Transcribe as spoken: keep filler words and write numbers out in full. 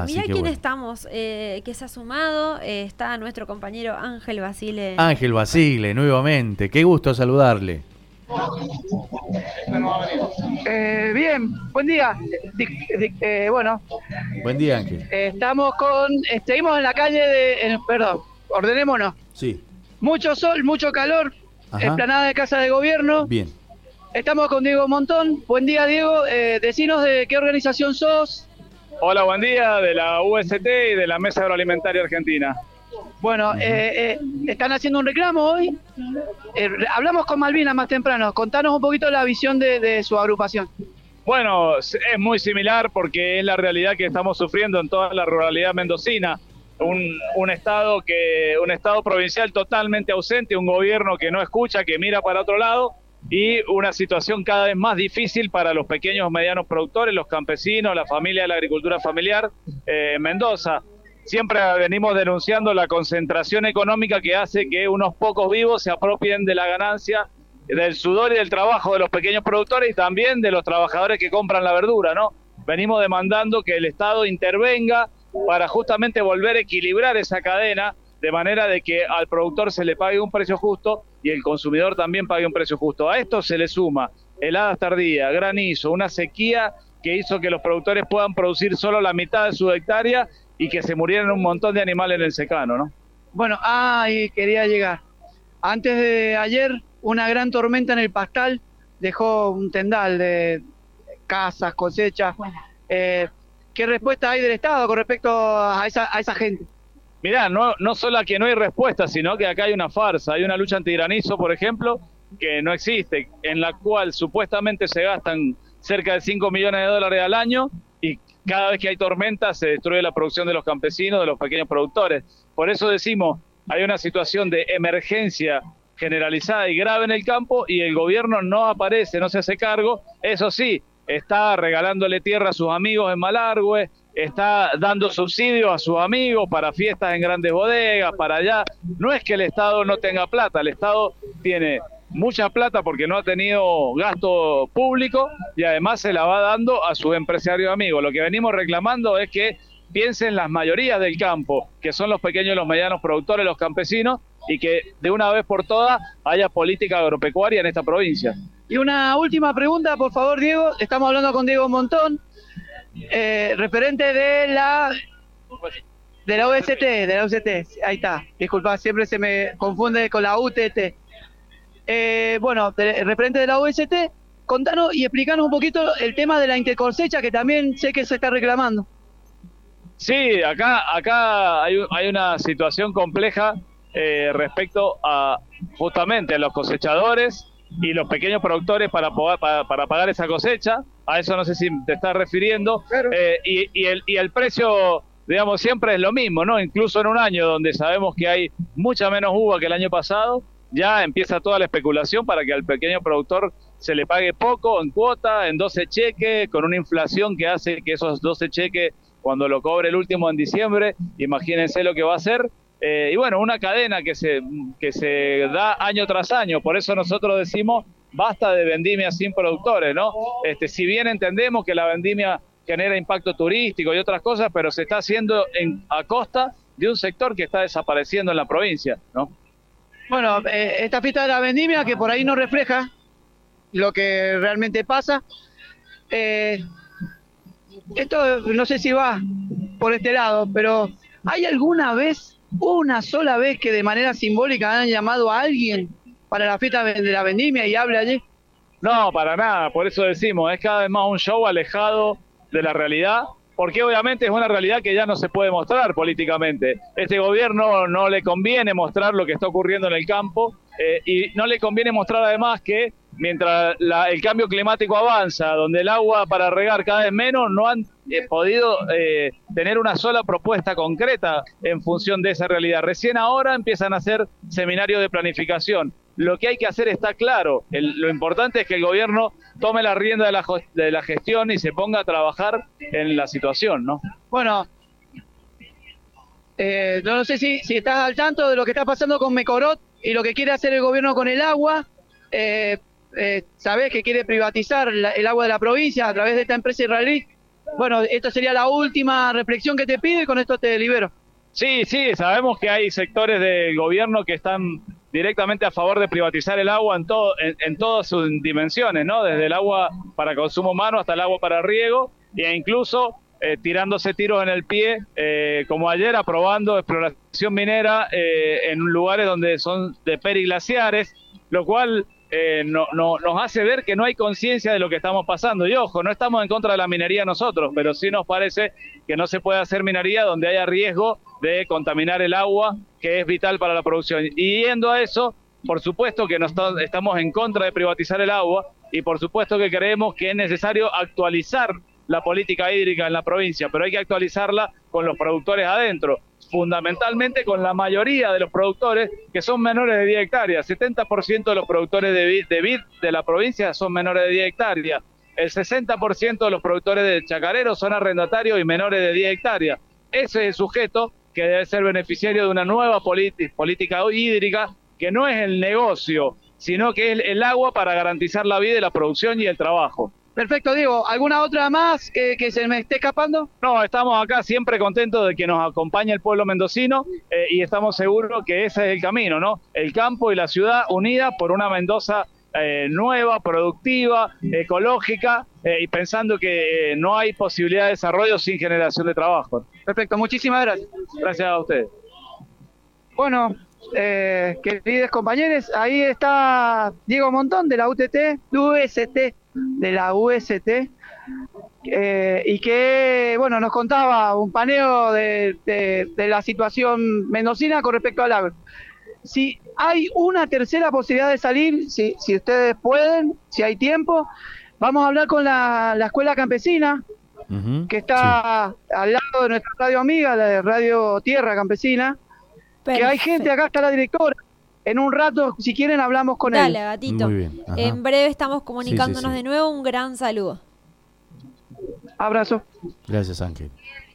Mirá quién bueno. estamos, eh, que se ha sumado, eh, está nuestro compañero Ángel Basile. Ángel Basile, nuevamente, qué gusto saludarle. Eh, bien, buen día. Di- di- eh, bueno, Buen día, Ángel. eh, estamos con, eh, seguimos en la calle de, en- perdón, ordenémonos. Sí. Mucho sol, mucho calor, Ajá. explanada de Casa de Gobierno. Bien. Estamos con Diego Montón. Buen día, Diego. Eh, decinos de qué organización sos. Hola, buen día, de la U S T y de la Mesa Agroalimentaria Argentina. Bueno, eh, eh, están haciendo un reclamo hoy. Eh, hablamos con Malvina más temprano. Contanos un poquito la visión de, de su agrupación. Bueno, es muy similar porque es la realidad que estamos sufriendo en toda la ruralidad mendocina. Un, un estado que un estado provincial totalmente ausente, un gobierno que no escucha, que mira para otro lado, y una situación cada vez más difícil para los pequeños y medianos productores, los campesinos, la familia de la agricultura familiar eh, en Mendoza. Siempre venimos denunciando la concentración económica que hace que unos pocos vivos se apropien de la ganancia, del sudor y del trabajo de los pequeños productores y también de los trabajadores que compran la verdura, ¿no? Venimos demandando que el Estado intervenga para justamente volver a equilibrar esa cadena, de manera de que al productor se le pague un precio justo y el consumidor también pague un precio justo. A esto se le suma heladas tardías, granizo, una sequía que hizo que los productores puedan producir solo la mitad de su hectárea y que se murieran un montón de animales en el secano, ¿no? Bueno, ahí quería llegar. Antes de ayer, una gran tormenta en el Pastal dejó un tendal de casas, cosechas. Eh, ¿Qué respuesta hay del Estado con respecto a esa, a esa gente? Mirá, no, no solo que no hay respuesta, sino que acá hay una farsa. Hay una lucha antigranizo, por ejemplo, que no existe, en la cual supuestamente se gastan cerca de cinco millones de dólares al año y cada vez que hay tormenta se destruye la producción de los campesinos, de los pequeños productores. Por eso decimos, hay una situación de emergencia generalizada y grave en el campo y el gobierno no aparece, no se hace cargo. Eso sí, está regalándole tierra a sus amigos en Malargüe, está dando subsidios a sus amigos para fiestas en grandes bodegas, para allá. No es que el Estado no tenga plata, el Estado tiene mucha plata porque no ha tenido gasto público y además se la va dando a sus empresarios amigos. Lo que venimos reclamando es que piensen las mayorías del campo, que son los pequeños y los medianos productores, los campesinos, y que de una vez por todas haya política agropecuaria en esta provincia. Y una última pregunta, por favor, Diego. Estamos hablando con Diego Montón, eh, referente de la de la U S T, de la U S T. Ahí está. Disculpa, siempre se me confunde con la U T T. Eh, bueno, de, referente de la U S T, contanos y explicanos un poquito el tema de la intercosecha, que también sé que se está reclamando. Sí, acá, acá hay, hay una situación compleja eh, respecto a justamente a los cosechadores y los pequeños productores para, poder, para, para pagar esa cosecha. A eso no sé si te estás refiriendo. Claro. Eh, y, y, el, y el precio, digamos, siempre es lo mismo, ¿no? Incluso en un año donde sabemos que hay mucha menos uva que el año pasado, ya empieza toda la especulación para que al pequeño productor se le pague poco en cuota, en doce cheques, con una inflación que hace que esos doce cheques, cuando lo cobre el último en diciembre, imagínense lo que va a hacer. Eh, y bueno, una cadena que se, que se da año tras año. Por eso nosotros decimos, basta de vendimia sin productores, ¿no? Este, si bien entendemos que la vendimia genera impacto turístico y otras cosas, pero se está haciendo en, a costa de un sector que está desapareciendo en la provincia, ¿no? Bueno, eh, esta fiesta de la vendimia, que por ahí no refleja lo que realmente pasa. Eh, esto no sé si va por este lado, pero ¿hay alguna vez, una sola vez, que de manera simbólica han llamado a alguien para la fiesta de la vendimia y hable allí? No, para nada, por eso decimos, es cada vez más un show alejado de la realidad, porque obviamente es una realidad que ya no se puede mostrar políticamente. Este gobierno no le conviene mostrar lo que está ocurriendo en el campo eh, y no le conviene mostrar además que mientras la, el cambio climático avanza, donde el agua para regar cada vez menos, no han eh, podido eh, tener una sola propuesta concreta en función de esa realidad. Recién ahora empiezan a hacer seminarios de planificación. Lo que hay que hacer está claro. El, lo importante es que el gobierno tome la rienda de la, de la gestión y se ponga a trabajar en la situación, ¿no? Bueno, eh, no sé si, si estás al tanto de lo que está pasando con Mecorot y lo que quiere hacer el gobierno con el agua. Eh, eh, sabés que quiere privatizar la, el agua de la provincia a través de esta empresa israelí. Bueno, esta sería la última reflexión que te pido y con esto te libero. Sí, sí, sabemos que hay sectores del gobierno que están directamente a favor de privatizar el agua en, todo, en, en todas sus dimensiones, ¿no? Desde el agua para consumo humano hasta el agua para riego, e incluso eh, tirándose tiros en el pie, eh, como ayer aprobando exploración minera eh, en lugares donde son de periglaciares, lo cual eh, no, no, nos hace ver que no hay conciencia de lo que estamos pasando. Y ojo, no estamos en contra de la minería nosotros, pero sí nos parece que no se puede hacer minería donde haya riesgo de contaminar el agua, que es vital para la producción. Y yendo a eso, por supuesto que no está, estamos en contra de privatizar el agua y por supuesto que creemos que es necesario actualizar la política hídrica en la provincia, pero hay que actualizarla con los productores adentro, fundamentalmente con la mayoría de los productores que son menores de diez hectáreas. setenta por ciento de los productores de vid, de vid de la provincia son menores de diez hectáreas. El sesenta por ciento de los productores de chacareros son arrendatarios y menores de diez hectáreas. Ese es el sujeto que debe ser beneficiario de una nueva política hídrica, que no es el negocio, sino que es el agua para garantizar la vida y la producción y el trabajo. Perfecto, Diego. ¿Alguna otra más que, que se me esté escapando? No, estamos acá siempre contentos de que nos acompañe el pueblo mendocino eh, y estamos seguros que ese es el camino, ¿no? El campo y la ciudad unidas por una Mendoza eh, nueva, productiva, ecológica eh, y pensando que eh, no hay posibilidad de desarrollo sin generación de trabajo. Perfecto, muchísimas gracias. Gracias a ustedes. Bueno, eh, queridos compañeros, ahí está Diego Montón de la U T T, U S T, de la U S T, eh, y que, bueno, nos contaba un paneo de, de, de la situación mendocina con respecto al agro. Si hay una tercera posibilidad de salir, si, si ustedes pueden, si hay tiempo, vamos a hablar con la, la escuela campesina, uh-huh, que está sí. al lado de nuestra radio amiga, la de Radio Tierra Campesina. Perfecto. Que hay gente, acá está la directora. En un rato, si quieren, hablamos con Dale, él. Dale, gatito. Muy bien. En breve estamos comunicándonos sí, sí, sí. de nuevo. Un gran saludo. Abrazo. Gracias, Ángel.